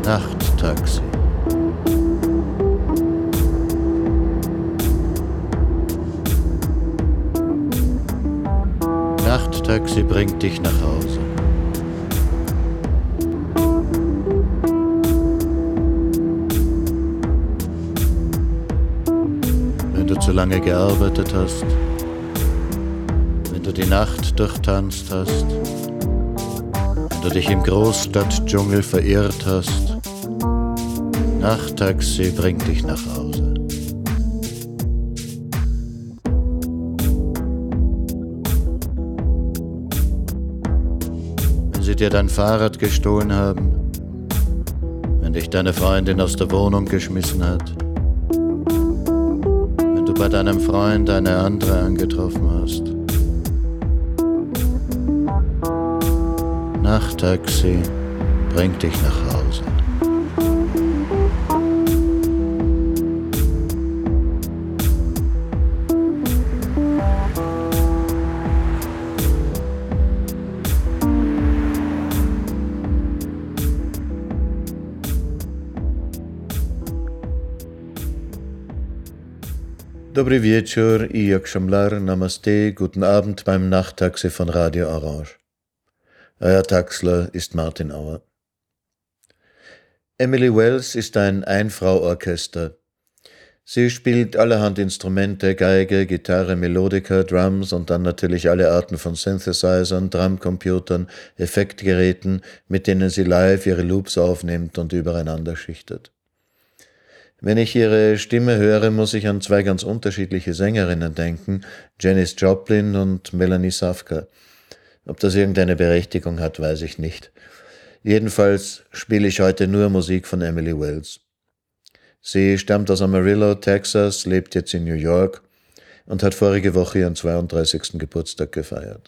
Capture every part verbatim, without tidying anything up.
Nachttaxi. Nachttaxi bringt dich nach Hause. Wenn du zu lange gearbeitet hast, wenn du die Nacht durchtanzt hast, wenn du dich im Großstadtdschungel verirrt hast, Nachttaxi bringt dich nach Hause. Wenn sie dir dein Fahrrad gestohlen haben, wenn dich deine Freundin aus der Wohnung geschmissen hat, wenn du bei deinem Freund eine andere angetroffen hast, Nachttaxi bringt dich nach Hause. Dobry wieczór i jak Szamlar, Namaste, guten Abend beim Nachttaxi von Radio Orange. Euer Taxler ist Martin Auer. Emily Wells ist ein Ein-Frau-Orchester. Sie spielt allerhand Instrumente, Geige, Gitarre, Melodika, Drums und dann natürlich alle Arten von Synthesizern, Drumcomputern, Effektgeräten, mit denen sie live ihre Loops aufnimmt und übereinander schichtet. Wenn ich ihre Stimme höre, muss ich an zwei ganz unterschiedliche Sängerinnen denken, Janis Joplin und Melanie Safka. Ob das irgendeine Berechtigung hat, weiß ich nicht. Jedenfalls spiele ich heute nur Musik von Emily Wells. Sie stammt aus Amarillo, Texas, lebt jetzt in New York und hat vorige Woche ihren zweiunddreißigsten Geburtstag gefeiert.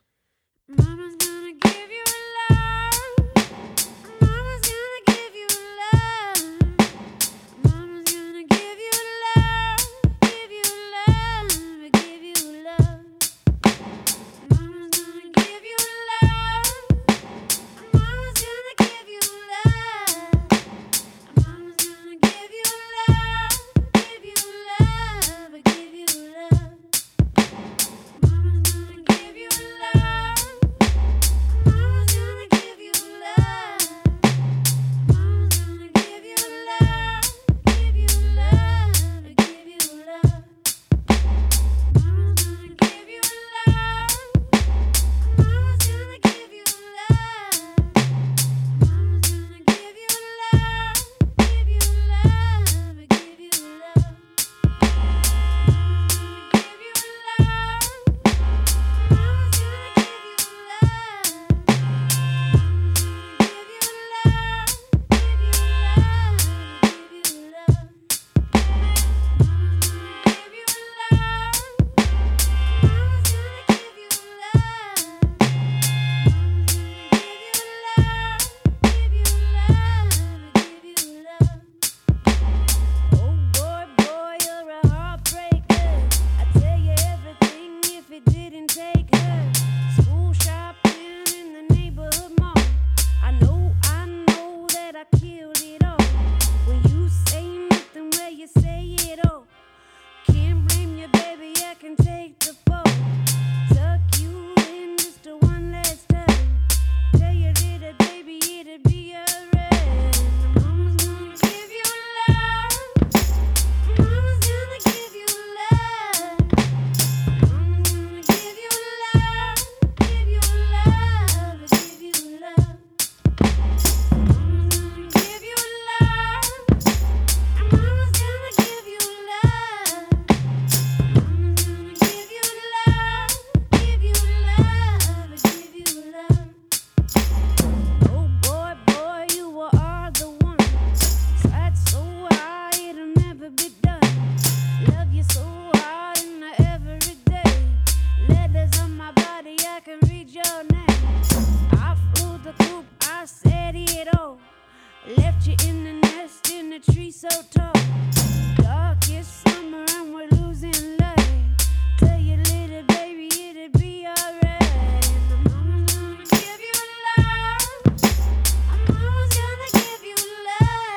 Mama's gonna give you love.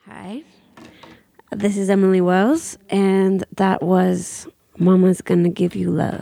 Hi, this is Emily Wells, and that was Mama's Gonna Give You Love.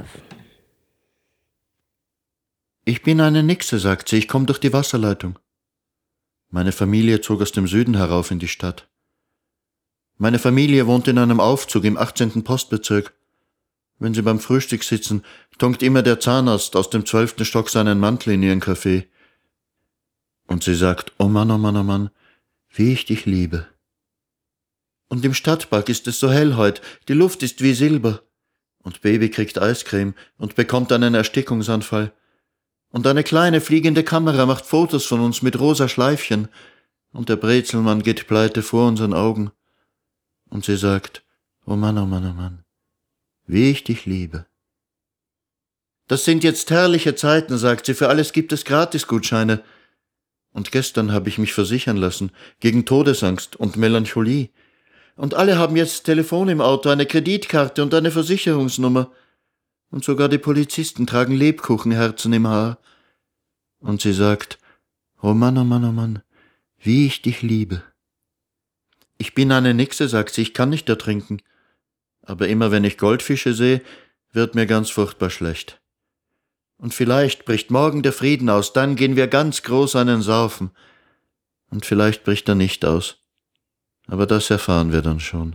Ich bin eine Nixe, sagt sie, ich komme durch die Wasserleitung. Meine Familie zog aus dem Süden herauf in die Stadt. Meine Familie wohnt in einem Aufzug im achtzehnten Postbezirk. Wenn sie beim Frühstück sitzen, tunkt immer der Zahnarzt aus dem zwölften Stock seinen Mantel in ihren Kaffee. Und sie sagt, oh Mann, oh Mann, oh Mann, wie ich dich liebe. Und im Stadtpark ist es so hell heut, die Luft ist wie Silber. Und Baby kriegt Eiscreme und bekommt einen Erstickungsanfall. Und eine kleine fliegende Kamera macht Fotos von uns mit rosa Schleifchen. Und der Brezelmann geht pleite vor unseren Augen. Und sie sagt, oh Mann, oh Mann, oh Mann, wie ich dich liebe. Das sind jetzt herrliche Zeiten, sagt sie, für alles gibt es Gratisgutscheine. Und gestern habe ich mich versichern lassen, gegen Todesangst und Melancholie. Und alle haben jetzt Telefon im Auto, eine Kreditkarte und eine Versicherungsnummer. Und sogar die Polizisten tragen Lebkuchenherzen im Haar. Und sie sagt, oh Mann, oh Mann, oh Mann, wie ich dich liebe. Ich bin eine Nixe, sagt sie, ich kann nicht ertrinken. Aber immer wenn ich Goldfische sehe, wird mir ganz furchtbar schlecht. Und vielleicht bricht morgen der Frieden aus, dann gehen wir ganz groß einen saufen. Und vielleicht bricht er nicht aus. Aber das erfahren wir dann schon.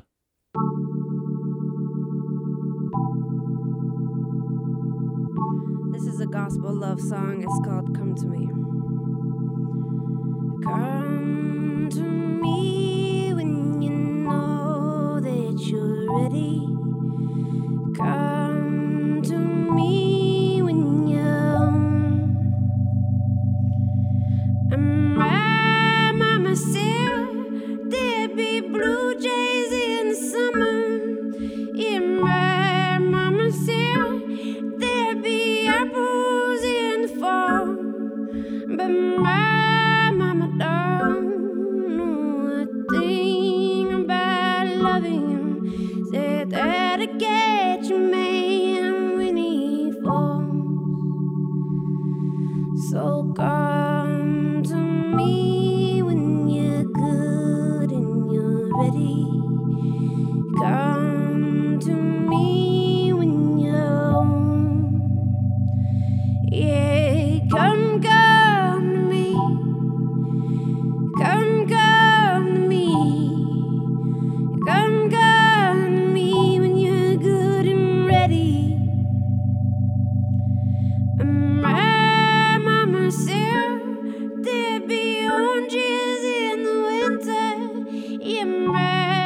This is a gospel love song. It's called Come to Me. Come to me when you know that you're ready. Come to me when you're home. And my mama said there'd be blue jays in summer. Yeah, my mama said there'd be apples in fall. But my mama don't know a thing about loving him. Said that'll get you man when he falls. So come to me when you're good and you're ready. Come to me when you're home. Yeah, come, come to me. Come, come to me. Come, come to me when you're good and ready. And my mama said there'd be oranges in the winter. Yeah, my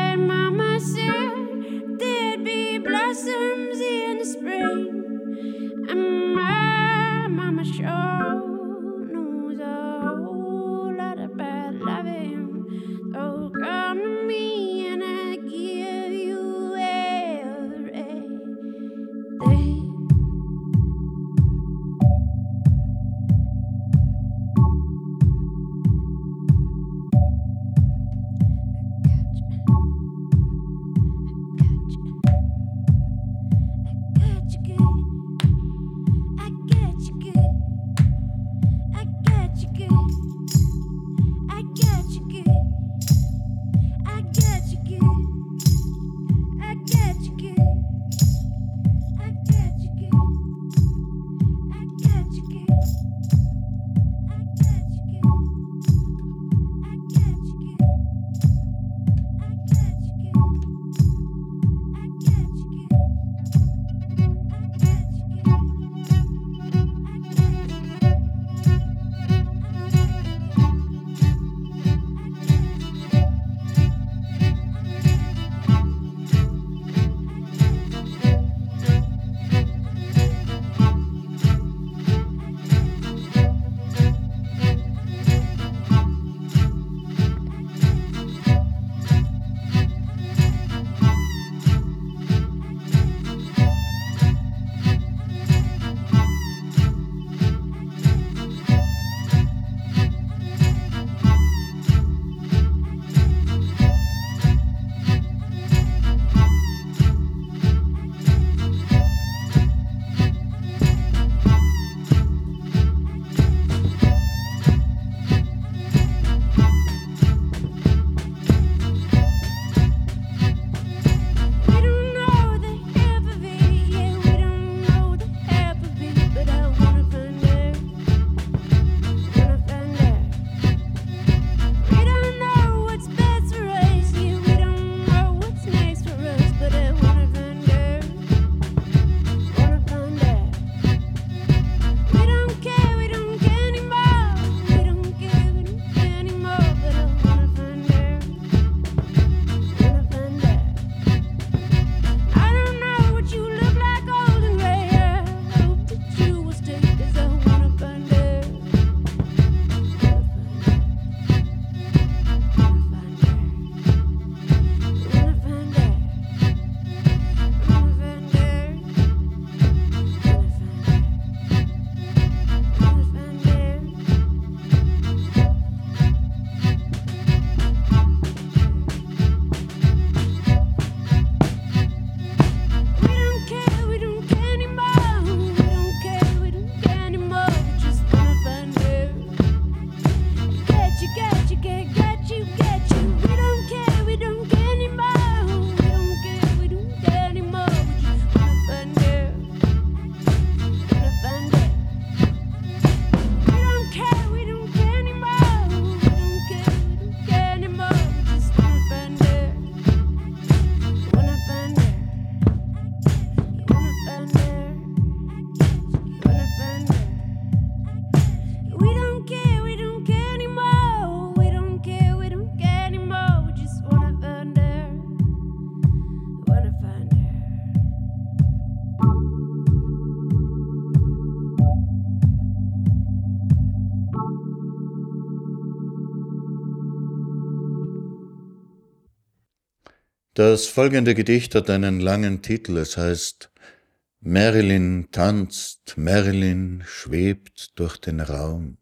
Das folgende Gedicht hat einen langen Titel. Es heißt Marilyn tanzt, Marilyn schwebt durch den Raum.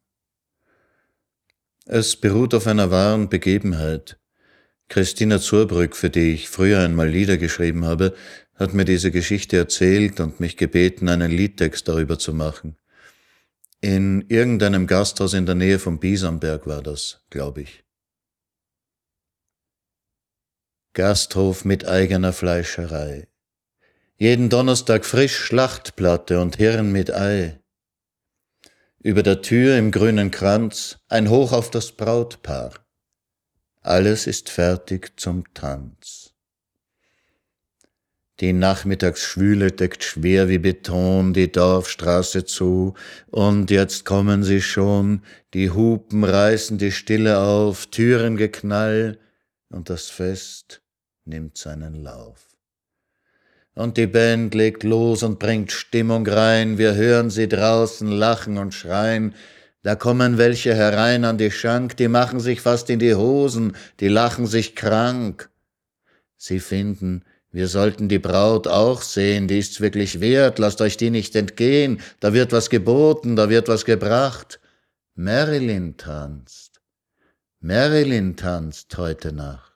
Es beruht auf einer wahren Begebenheit. Christina Zurbrück, für die ich früher einmal Lieder geschrieben habe, hat mir diese Geschichte erzählt und mich gebeten, einen Liedtext darüber zu machen. In irgendeinem Gasthaus in der Nähe von Biesamberg war das, glaube ich. Gasthof mit eigener Fleischerei. Jeden Donnerstag frisch Schlachtplatte und Hirn mit Ei. Über der Tür im grünen Kranz ein Hoch auf das Brautpaar. Alles ist fertig zum Tanz. Die Nachmittagsschwüle deckt schwer wie Beton die Dorfstraße zu, und jetzt kommen sie schon, die Hupen reißen die Stille auf, Türengeknall, und das Fest nimmt seinen Lauf. Und die Band legt los und bringt Stimmung rein, wir hören sie draußen lachen und schreien. Da kommen welche herein an die Schank, die machen sich fast in die Hosen, die lachen sich krank. Sie finden, wir sollten die Braut auch sehen, die ist's wirklich wert, lasst euch die nicht entgehen, da wird was geboten, da wird was gebracht. Marilyn tanzt, Marilyn tanzt heute Nacht.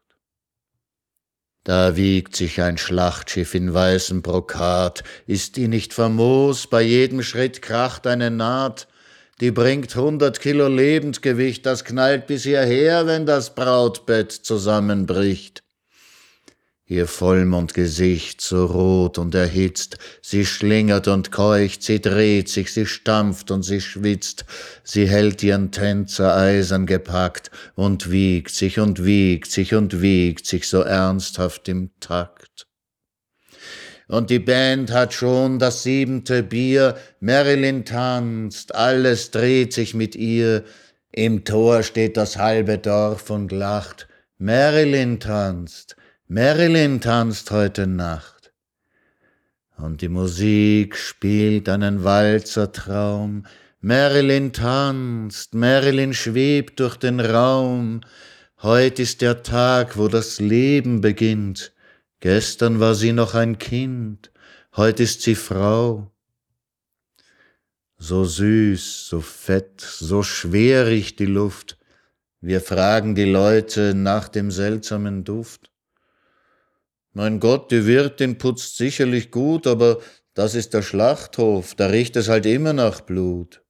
Da wiegt sich ein Schlachtschiff in weißem Brokat, ist die nicht famos, bei jedem Schritt kracht eine Naht, die bringt hundert Kilo Lebendgewicht, das knallt bis hierher, wenn das Brautbett zusammenbricht. Ihr Vollmondgesicht so rot und erhitzt, sie schlingert und keucht, sie dreht sich, sie stampft und sie schwitzt, sie hält ihren Tänzer eisern gepackt und wiegt sich und wiegt sich und wiegt sich so ernsthaft im Takt. Und die Band hat schon das siebente Bier, Marilyn tanzt, alles dreht sich mit ihr, im Tor steht das halbe Dorf und lacht, Marilyn tanzt, Marilyn tanzt heute Nacht. Und die Musik spielt einen Walzertraum, Marilyn tanzt, Marilyn schwebt durch den Raum, heut ist der Tag, wo das Leben beginnt, gestern war sie noch ein Kind, heut ist sie Frau. So süß, so fett, so schwer riecht die Luft, wir fragen die Leute nach dem seltsamen Duft. Mein Gott, die Wirtin putzt sicherlich gut, aber das ist der Schlachthof, da riecht es halt immer nach Blut.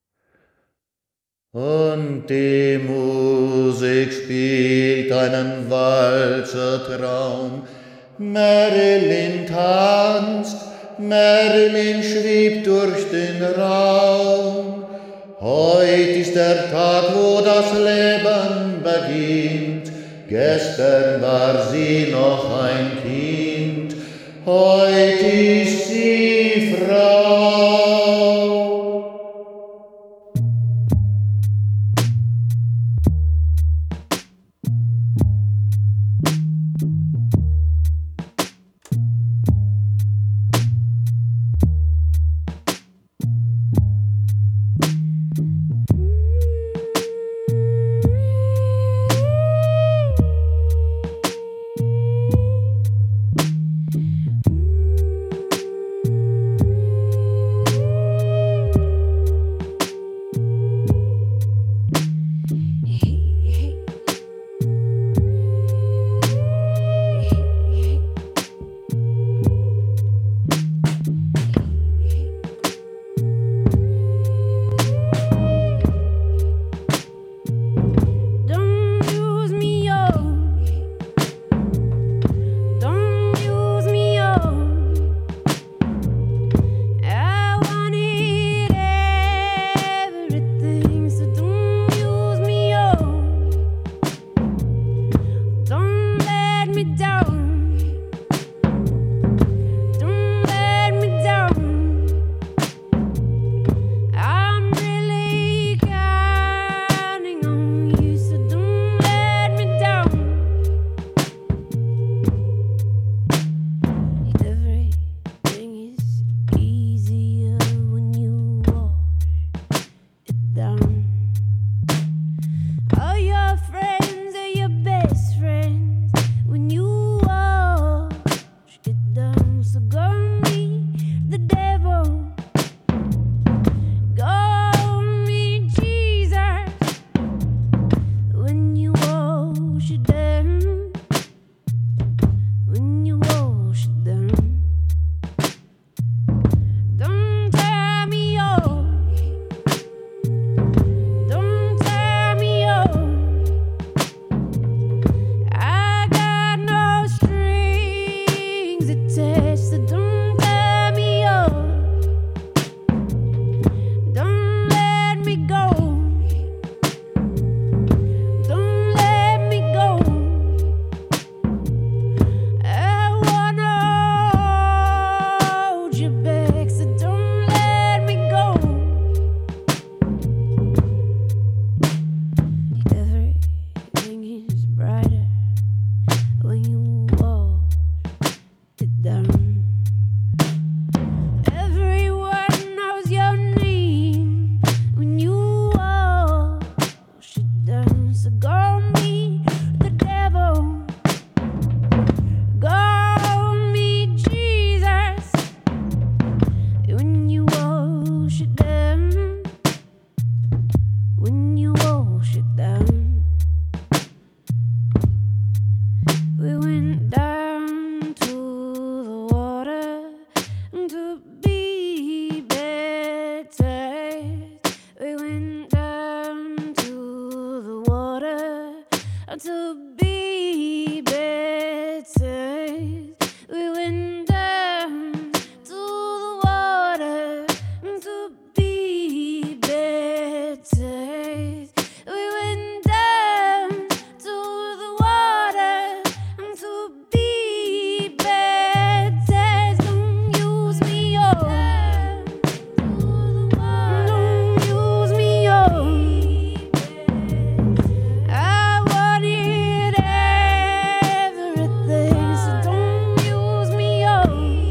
Und die Musik spielt einen Walzertraum, Marilyn tanzt, Marilyn schwebt durch den Raum. Heut ist der Tag, wo das Leben beginnt, gestern war sie noch ein Kind, heut ist sie Frau. to be better. We went down to the water to be better. We went down to the water to be better. Don't use me up. Don't use me up. I wanted everything, so don't use me up.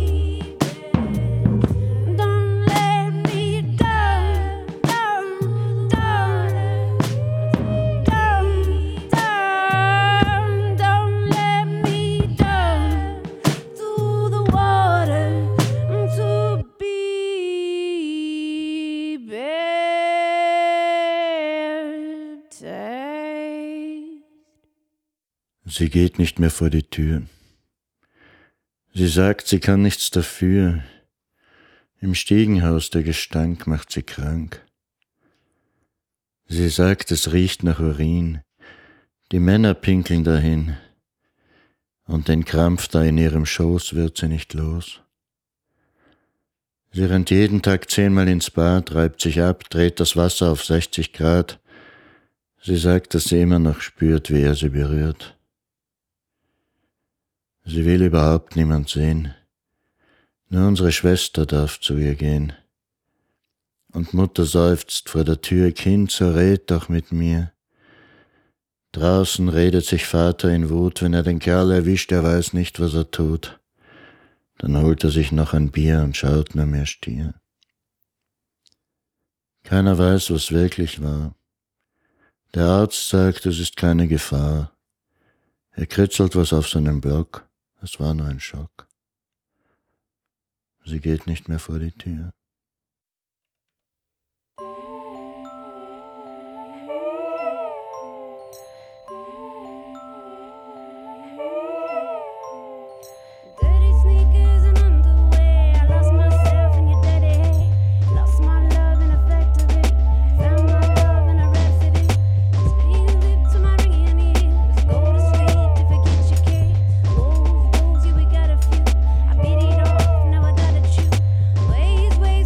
Don't let me down, down, down, down, down. Don't let me down to the water to be baptized. Sie geht nicht mehr vor die Tür. Sie sagt, sie kann nichts dafür. Im Stiegenhaus der Gestank macht sie krank. Sie sagt, es riecht nach Urin. Die Männer pinkeln dahin. Und den Krampf da in ihrem Schoß wird sie nicht los. Sie rennt jeden Tag zehnmal ins Bad, reibt sich ab, dreht das Wasser auf sechzig Grad. Sie sagt, dass sie immer noch spürt, wie er sie berührt. Sie will überhaupt niemand sehen. Nur unsere Schwester darf zu ihr gehen. Und Mutter seufzt vor der Tür, Kind, so red doch mit mir. Draußen redet sich Vater in Wut, wenn er den Kerl erwischt, er weiß nicht, was er tut. Dann holt er sich noch ein Bier und schaut nur mehr stier. Keiner weiß, was wirklich war. Der Arzt sagt, es ist keine Gefahr. Er kritzelt was auf seinem Block. Es war nur ein Schock. Sie geht nicht mehr vor die Tür. Dirty sneakers and underwear. I lost myself in your dirty hair. Lost my love in a factory. Found my love in a rhapsody. Spin your lip to my ringing ears. Go to sleep to forget your care. Wolves, wolves, yeah, we got a few. I beat it off, now I gotta chew. Ways, ways,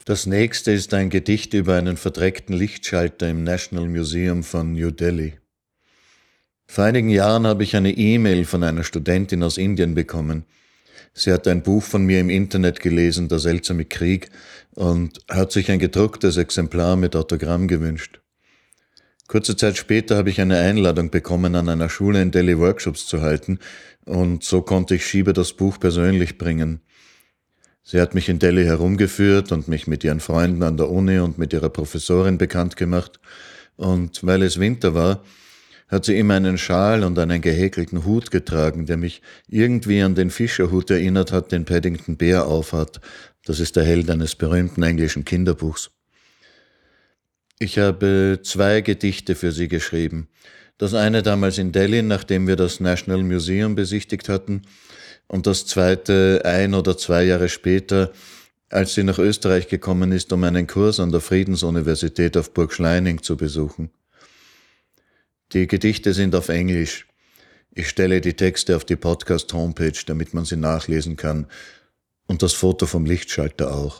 Das nächste ist ein Gedicht über einen verdreckten Lichtschalter im National Museum von New Delhi. Vor einigen Jahren habe ich eine E-Mail von einer Studentin aus Indien bekommen. Sie hat ein Buch von mir im Internet gelesen, Der seltsame Krieg, und hat sich ein gedrucktes Exemplar mit Autogramm gewünscht. Kurze Zeit später habe ich eine Einladung bekommen, an einer Schule in Delhi Workshops zu halten, und so konnte ich Shiba das Buch persönlich bringen. Sie hat mich in Delhi herumgeführt und mich mit ihren Freunden an der Uni und mit ihrer Professorin bekannt gemacht, und weil es Winter war, hat sie immer einen Schal und einen gehäkelten Hut getragen, der mich irgendwie an den Fischerhut erinnert hat, den Paddington Bear aufhat. Das ist der Held eines berühmten englischen Kinderbuchs. Ich habe zwei Gedichte für sie geschrieben. Das eine damals in Delhi, nachdem wir das National Museum besichtigt hatten, und das zweite ein oder zwei Jahre später, als sie nach Österreich gekommen ist, um einen Kurs an der Friedensuniversität auf Burg Schleining zu besuchen. Die Gedichte sind auf Englisch. Ich stelle die Texte auf die Podcast-Homepage, damit man sie nachlesen kann. Und das Foto vom Lichtschalter auch.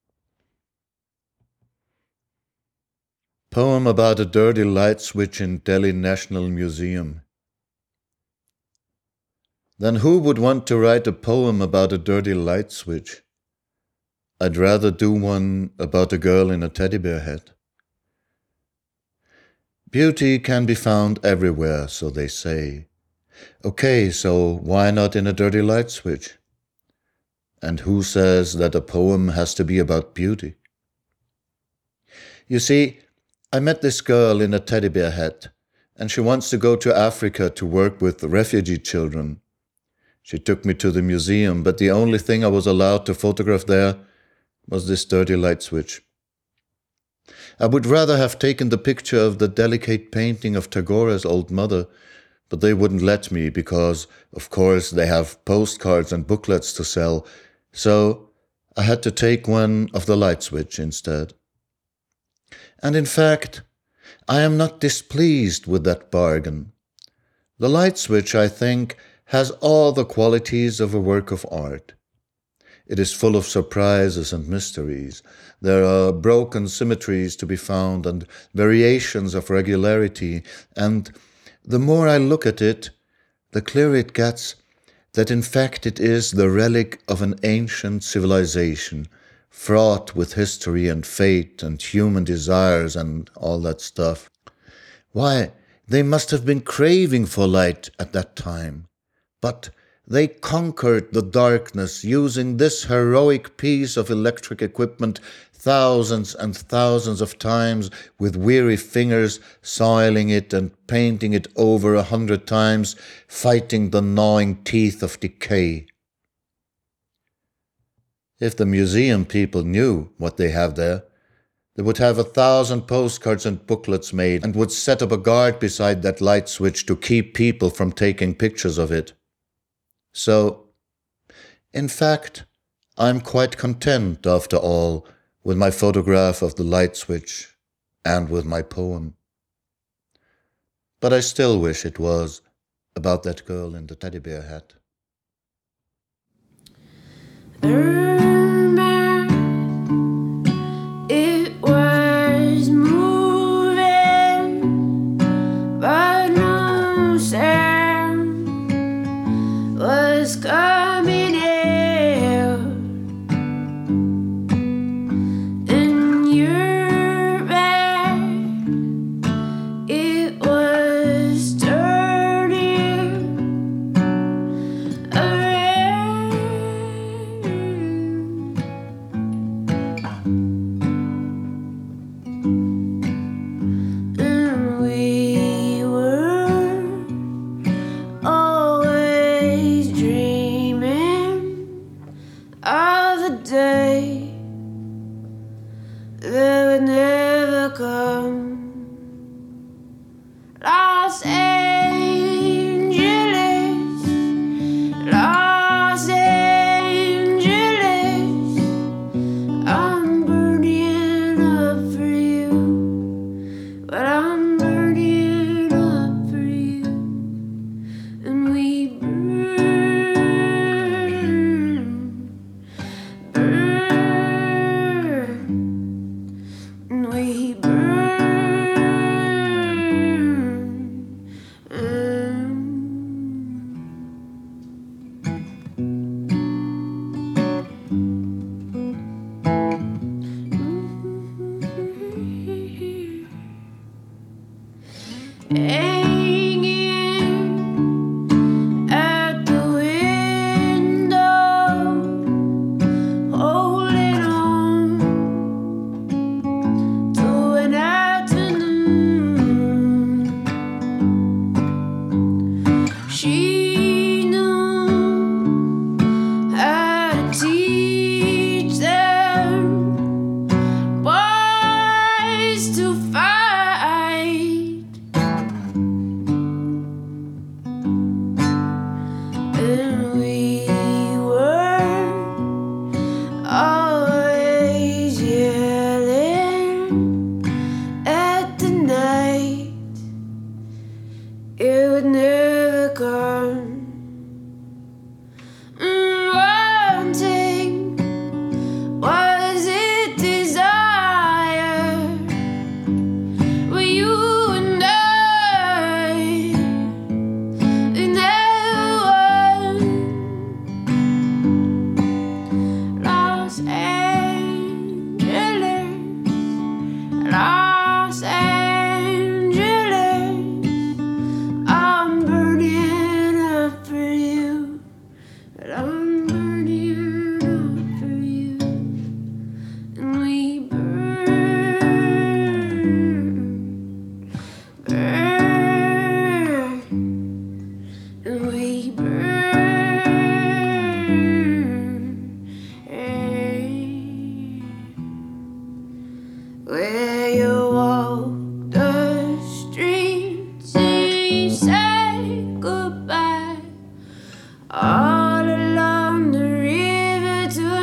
Poem about a dirty light switch in Delhi National Museum. Then who would want to write a poem about a dirty light switch? I'd rather do one about a girl in a teddy bear hat. Beauty can be found everywhere, so they say. Okay, so why not in a dirty light switch? And who says that a poem has to be about beauty? You see, I met this girl in a teddy bear hat, and she wants to go to Africa to work with refugee children. She took me to the museum, but the only thing I was allowed to photograph there was this dirty light switch. I would rather have taken the picture of the delicate painting of Tagore's old mother, but they wouldn't let me because, of course, they have postcards and booklets to sell, so I had to take one of the light switch instead. And in fact, I am not displeased with that bargain. The light switch, I think, has all the qualities of a work of art. It is full of surprises and mysteries. There are broken symmetries to be found and variations of regularity, and the more I look at it, the clearer it gets that in fact it is the relic of an ancient civilization, fraught with history and fate and human desires and all that stuff. Why, they must have been craving for light at that time. But they conquered the darkness using this heroic piece of electric equipment thousands and thousands of times with weary fingers, soiling it and painting it over a hundred times, fighting the gnawing teeth of decay. If the museum people knew what they have there, they would have a thousand postcards and booklets made and would set up a guard beside that light switch to keep people from taking pictures of it. So, in fact, I'm quite content, after all, with my photograph of the light switch and with my poem. But I still wish it was about that girl in the teddy bear hat. It was moving, but no sound was coming out. In your back, it was turning around. And we were always dreaming of the day that would never come. Los Angeles, Los Angeles, I'm burning up for you, but I'm burning up for you, and we burn, burn. hanging at the window, holding on to an afternoon. She knew how to teach them boys to fight, and we were always yelling at the night. It would never come. Mm, Wanting, was it desire? Were you and I in that one? Los Angeles, Los Angeles, I'm burning up for you, but I'm burning up for you, and we burn, burn, and we burn. Where you walk the streets and you say goodbye, all along the river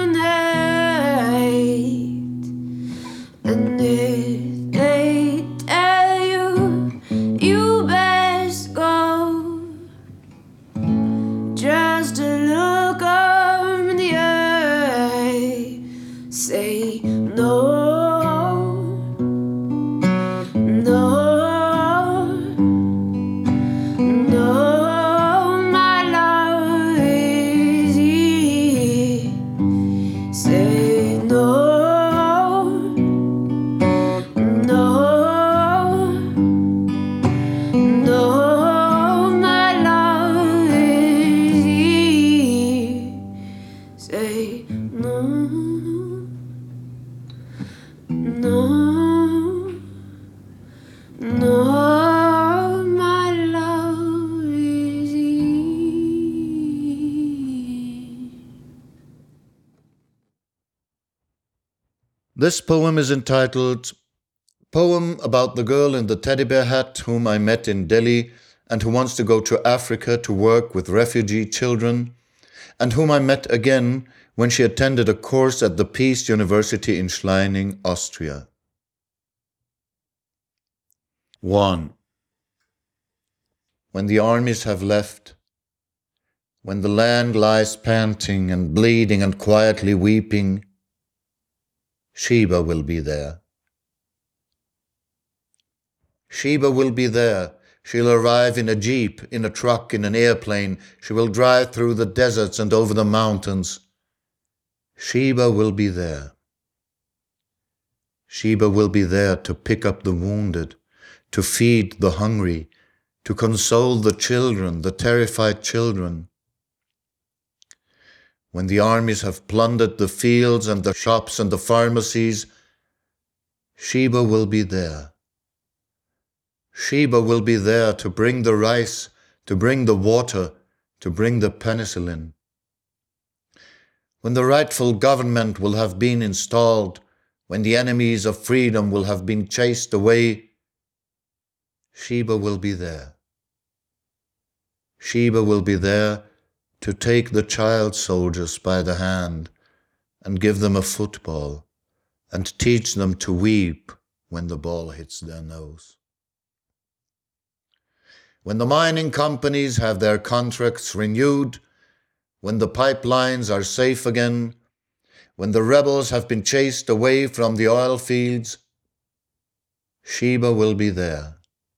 tonight. And if they tell you you best go, just a look up in the eye, say no, no, no, my love is here. Say no, no, no, my love is here. Say no, no, no, my love is here. This poem is entitled Poem about the girl in the teddy bear hat whom I met in Delhi and who wants to go to Africa to work with refugee children, and whom I met again when she attended a course at the Peace University in Schleining, Austria. one. When the armies have left, when the land lies panting and bleeding and quietly weeping, Sheba will be there. Sheba will be there. She'll arrive in a jeep, in a truck, in an airplane. She will drive through the deserts and over the mountains. Sheba will be there. Sheba will be there to pick up the wounded, to feed the hungry, to console the children, the terrified children. When the armies have plundered the fields and the shops and the pharmacies, Sheba will be there. Sheba will be there to bring the rice, to bring the water, to bring the penicillin. When the rightful government will have been installed, when the enemies of freedom will have been chased away, Sheba will be there. Sheba will be there to take the child soldiers by the hand and give them a football and teach them to weep when the ball hits their nose. When the mining companies have their contracts renewed, when the pipelines are safe again, when the rebels have been chased away from the oil fields, Sheba will be there.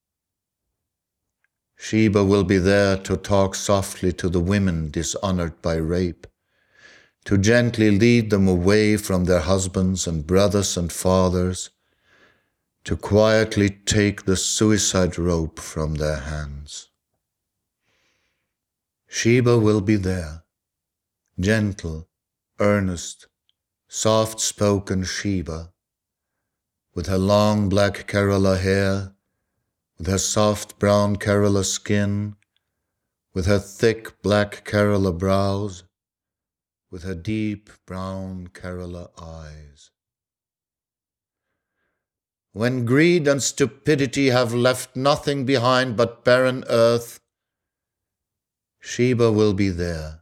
Sheba will be there to talk softly to the women dishonored by rape, to gently lead them away from their husbands and brothers and fathers, to quietly take the suicide rope from their hands. Sheba will be there, gentle, earnest, soft-spoken Sheba, with her long black Kerala hair, with her soft brown Kerala skin, with her thick black Kerala brows, with her deep brown Kerala eyes. When greed and stupidity have left nothing behind but barren earth, Sheba will be there.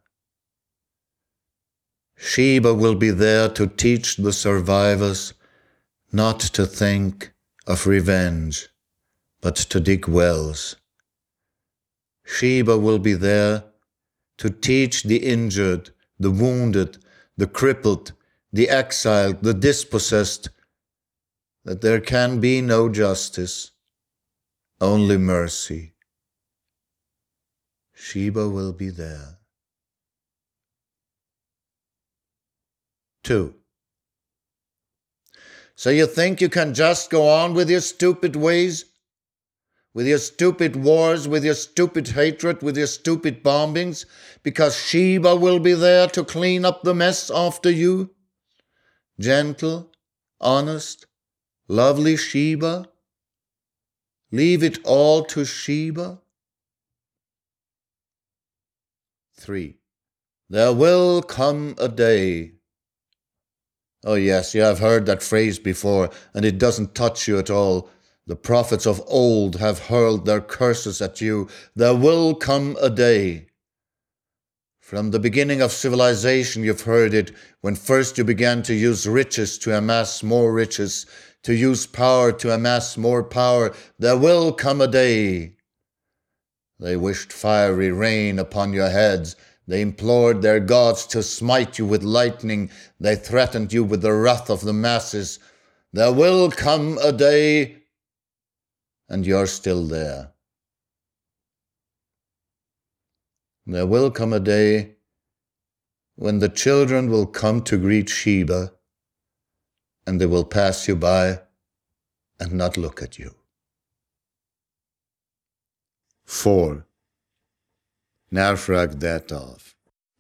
Sheba will be there to teach the survivors not to think of revenge, but to dig wells. Sheba will be there to teach the injured, the wounded, the crippled, the exiled, the dispossessed, that there can be no justice, only mercy. Sheba will be there. Two. So you think you can just go on with your stupid ways? With your stupid wars, with your stupid hatred, with your stupid bombings, because Sheba will be there to clean up the mess after you? Gentle, honest, lovely Sheba? Leave it all to Sheba? Three. There will come a day. Oh yes, you have heard that phrase before, and it doesn't touch you at all. The prophets of old have hurled their curses at you. There will come a day. From the beginning of civilization you've heard it, when first you began to use riches to amass more riches, to use power to amass more power. There will come a day. They wished fiery rain upon your heads. They implored their gods to smite you with lightning. They threatened you with the wrath of the masses. There will come a day, and you're still there. There will come a day when the children will come to greet Sheba, and they will pass you by and not look at you. Four. Narfrag Datov.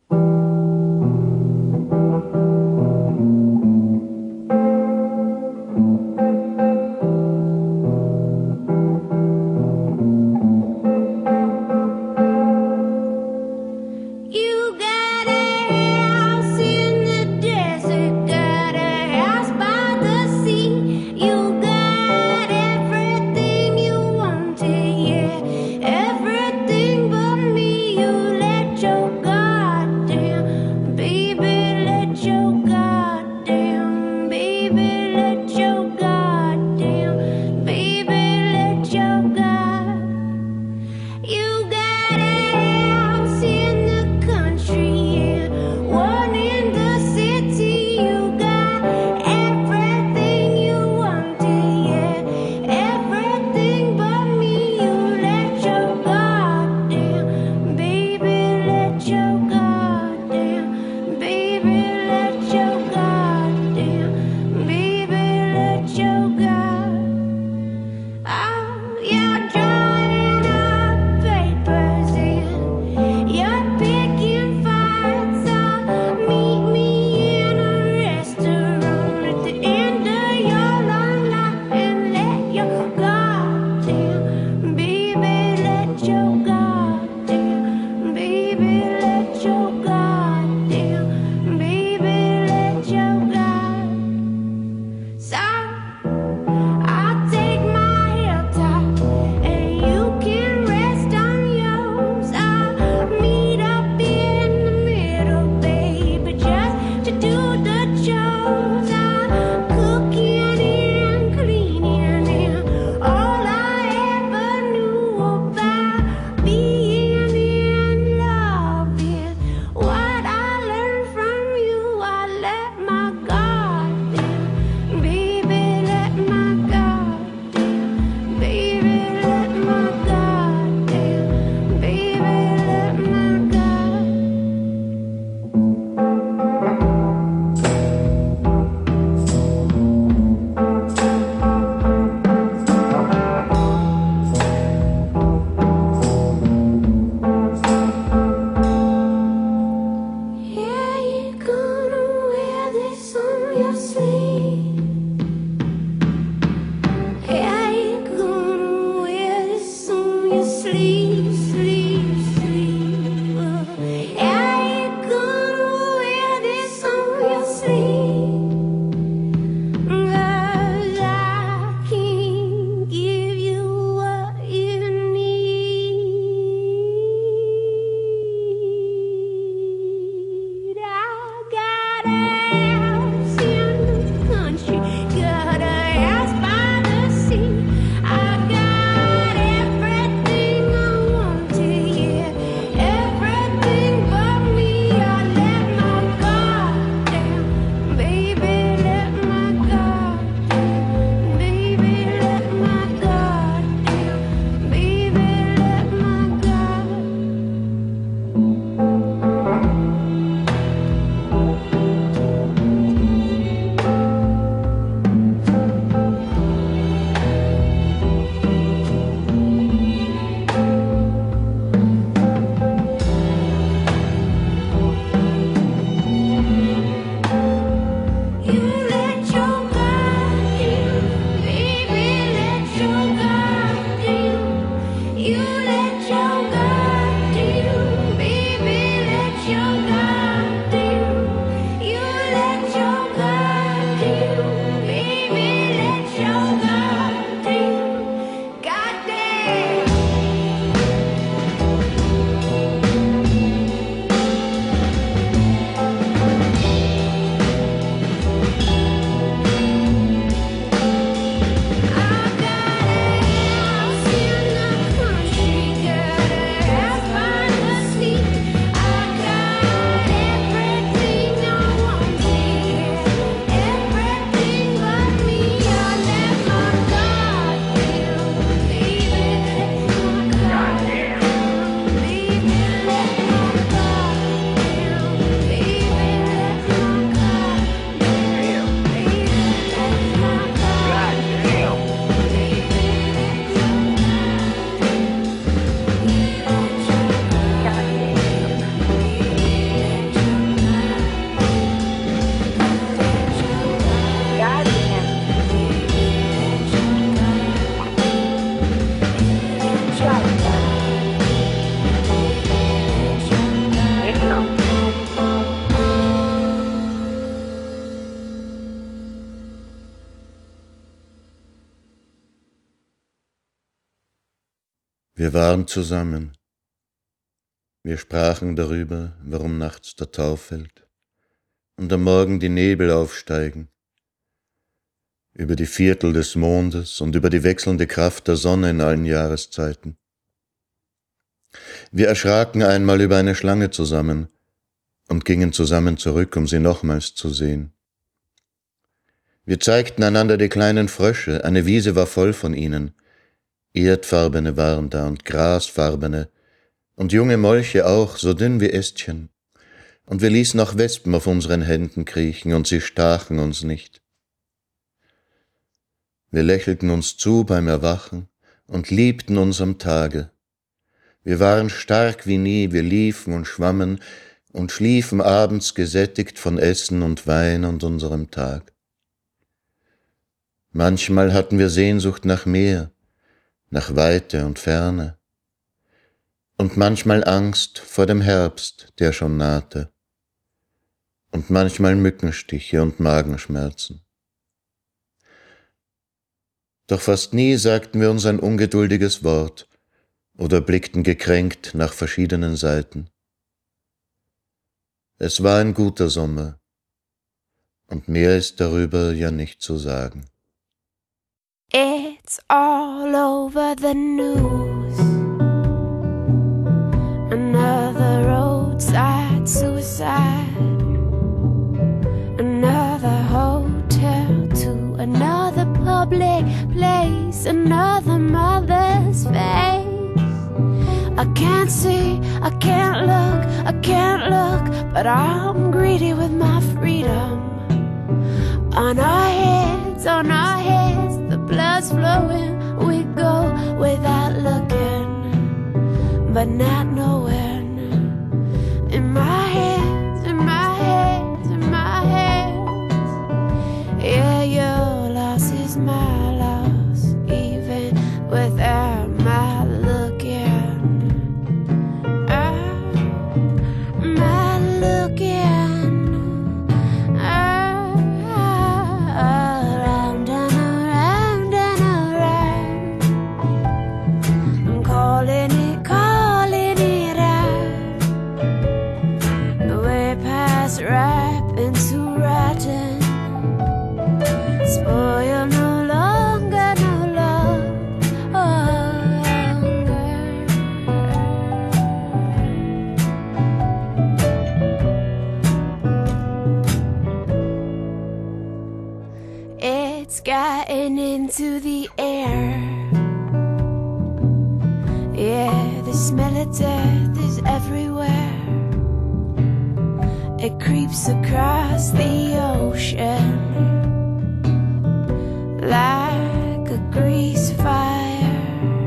You got a house in the desert, got a house by the sea. You got everything you wanted, yeah, everything but me. You let your guard down, baby, let your guard down, baby, let your guard down, baby, let your guard. You got a house in the country, yeah, one in the city. You got everything you wanted, yeah, everything but me. You let your guard down, baby, let your guard down, baby, let your guard down, baby, let your guard. Oh, you're drawing up papers and you're picking fights. So meet me in a restaurant at the end of your long life and let your guard down, baby, let your guard down, baby, let your guard down, baby, let your guard. So I'll take my hilltop and you can rest on yours. I'll meet up in the middle, baby, just to do the chores. I'm cooking and cleaning and all I ever knew about sleep, sleep, sleep. Yeah, you gonna wear this on your sleeve. 'Cause I can't give you what you need. I got a house in the country, got a house by the sea. I got everything I wanted, yeah, everything but me. I let my guard down, baby, let my guard down, baby, let my guard down, baby, let my guard. You let your guard down, baby, let your guard down. You let your guard down, baby, let your guard down. You let your guard down, baby, let your guard down. Goddamn. I got a house in the country, got a house by the sea. I got everything I wanted, everything but me. I let my guard down, baby, let my guard down, baby, let my guard down, baby, let my guard down, baby, let my guard down. Wir waren zusammen. Wir sprachen darüber, warum nachts der Tau fällt und am Morgen die Nebel aufsteigen, über die Viertel des Mondes und über die wechselnde Kraft der Sonne in allen Jahreszeiten. Wir erschraken einmal über eine Schlange zusammen und gingen zusammen zurück, um sie nochmals zu sehen. Wir zeigten einander die kleinen Frösche, eine Wiese war voll von ihnen. Erdfarbene waren da und grasfarbene und junge Molche auch, so dünn wie Ästchen. Und wir ließen auch Wespen auf unseren Händen kriechen und sie stachen uns nicht. Wir lächelten uns zu beim Erwachen und liebten uns am Tage. Wir waren stark wie nie, wir liefen und schwammen und schliefen abends gesättigt von Essen und Wein und unserem Tag. Manchmal hatten wir Sehnsucht nach Meer, nach Weite und Ferne, und manchmal Angst vor dem Herbst, der schon nahte, und manchmal Mückenstiche und Magenschmerzen. Doch fast nie sagten wir uns ein ungeduldiges Wort oder blickten gekränkt nach verschiedenen Seiten. Es war ein guter Sommer, und mehr ist darüber ja nicht zu sagen. It's all over the news. Another roadside suicide. Another hotel to another public place. Another mother's face. I can't see, I can't look, I can't look, but I'm greedy with my freedom. On our heads, on our heads, the blood's flowing, we go without looking, but not knowing. In my hands, in my hands, in my hands, yeah, your loss is my loss, even without my looking. getting into the air. Yeah, the smell of death is everywhere. It creeps across the ocean like a grease fire.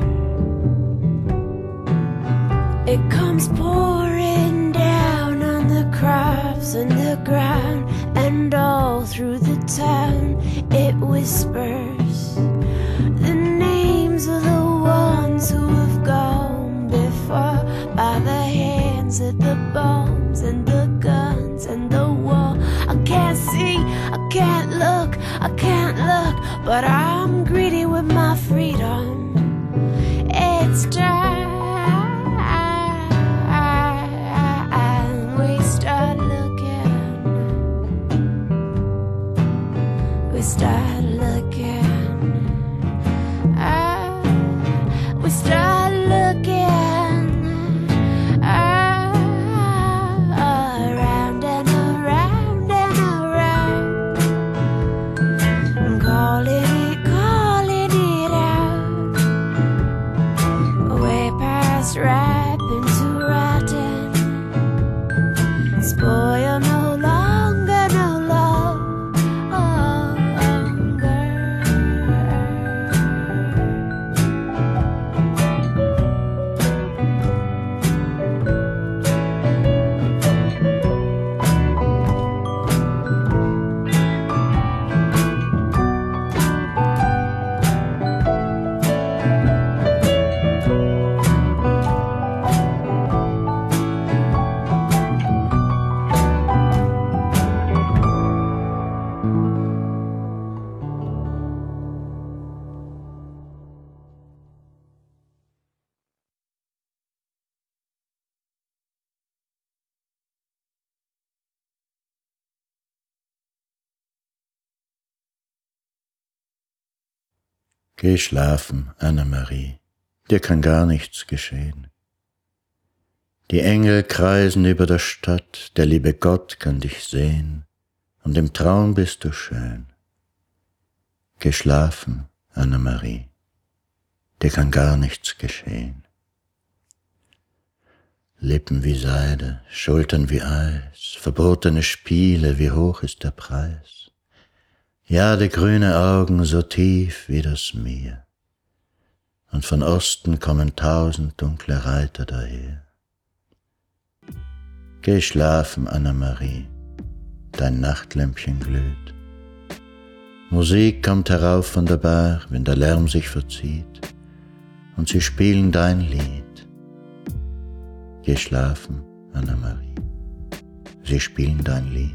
It comes pouring down on the crops and the ground, and all through the town it whispers the names of the ones who have gone before, by the hands of the bombs and the guns and the war. I can't see, I can't look, I can't look, but I'm greedy with my freedom. It's time we start looking, we start looking, ah, we start looking, ah, around and around and around, calling it, calling it out, way past ripe into rotten, spoil no longer, no longer. Geh schlafen, Annemarie, dir kann gar nichts geschehen. Die Engel kreisen über der Stadt, der liebe Gott kann dich sehen, und im Traum bist du schön. Geh schlafen, Annemarie, dir kann gar nichts geschehen. Lippen wie Seide, Schultern wie Eis, verbotene Spiele, wie hoch ist der Preis? Ja, die grüne Augen so tief wie das Meer, und von Osten kommen tausend dunkle Reiter daher. Geh schlafen, Annemarie, dein Nachtlämpchen glüht. Musik kommt herauf von der Bar, wenn der Lärm sich verzieht, und sie spielen dein Lied. Geh schlafen, Annemarie, sie spielen dein Lied.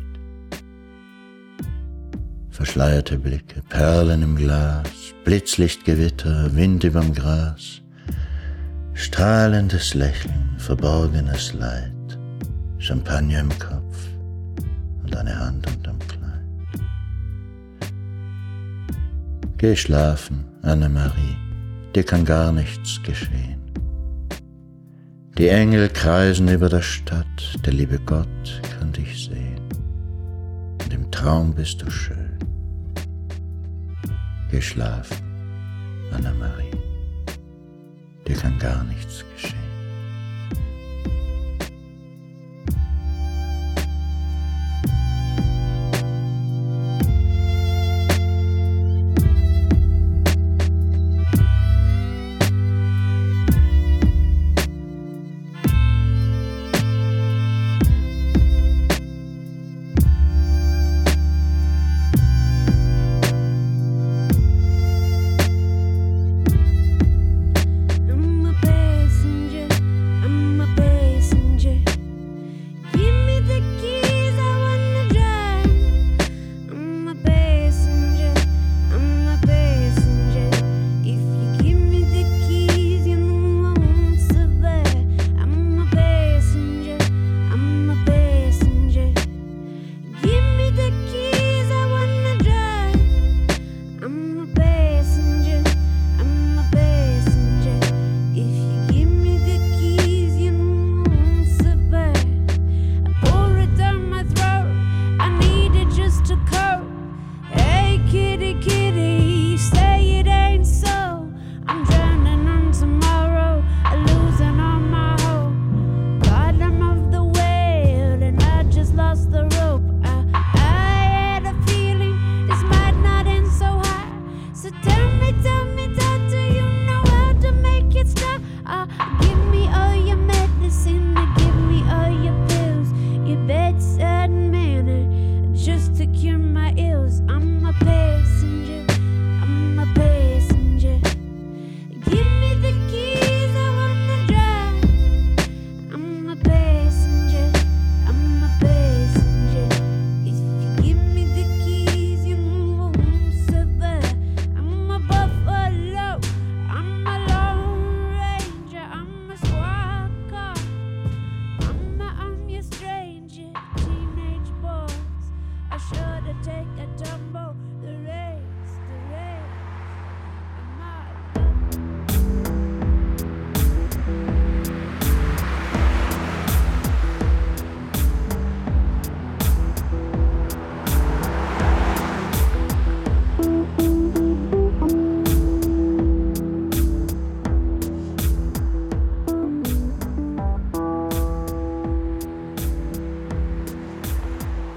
Verschleierte Blicke, Perlen im Glas, Blitzlichtgewitter, Wind überm Gras, strahlendes Lächeln, verborgenes Leid, Champagner im Kopf und eine Hand unterm Kleid. Geh schlafen, Annemarie, dir kann gar nichts geschehen. Die Engel kreisen über der Stadt, der liebe Gott kann dich sehen, und im Traum bist du schön. Geh schlafen, Annemarie, dir kann gar nichts geschehen. I'm a passenger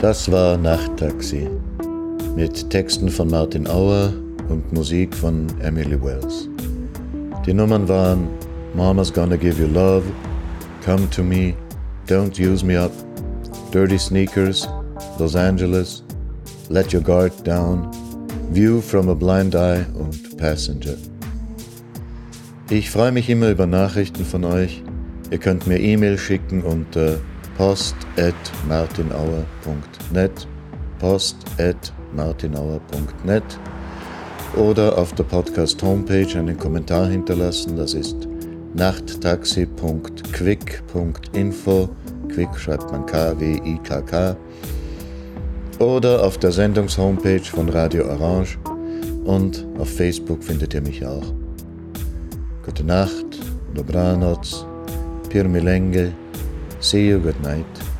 Das war Nachttaxi mit Texten von Martin Auer und Musik von Emily Wells. Die Nummern waren Mama's Gonna Give You Love, Come to Me, Don't Use Me Up, Dirty Sneakers, Los Angeles, Let Your Guard Down, View from a Blind Eye und Passenger. Ich freue mich immer über Nachrichten von euch. Ihr könnt mir E-Mail schicken unter post at martinauer punkt net, post at martinauer punkt net oder auf der Podcast-Homepage einen Kommentar hinterlassen. Das ist nachttaxi punkt quick punkt info. Quick schreibt man K W I K K. Oder auf der Sendungs-Homepage von Radio Orange und auf Facebook findet ihr mich auch. Gute Nacht, dobranoc, pir milenge, see you, good night.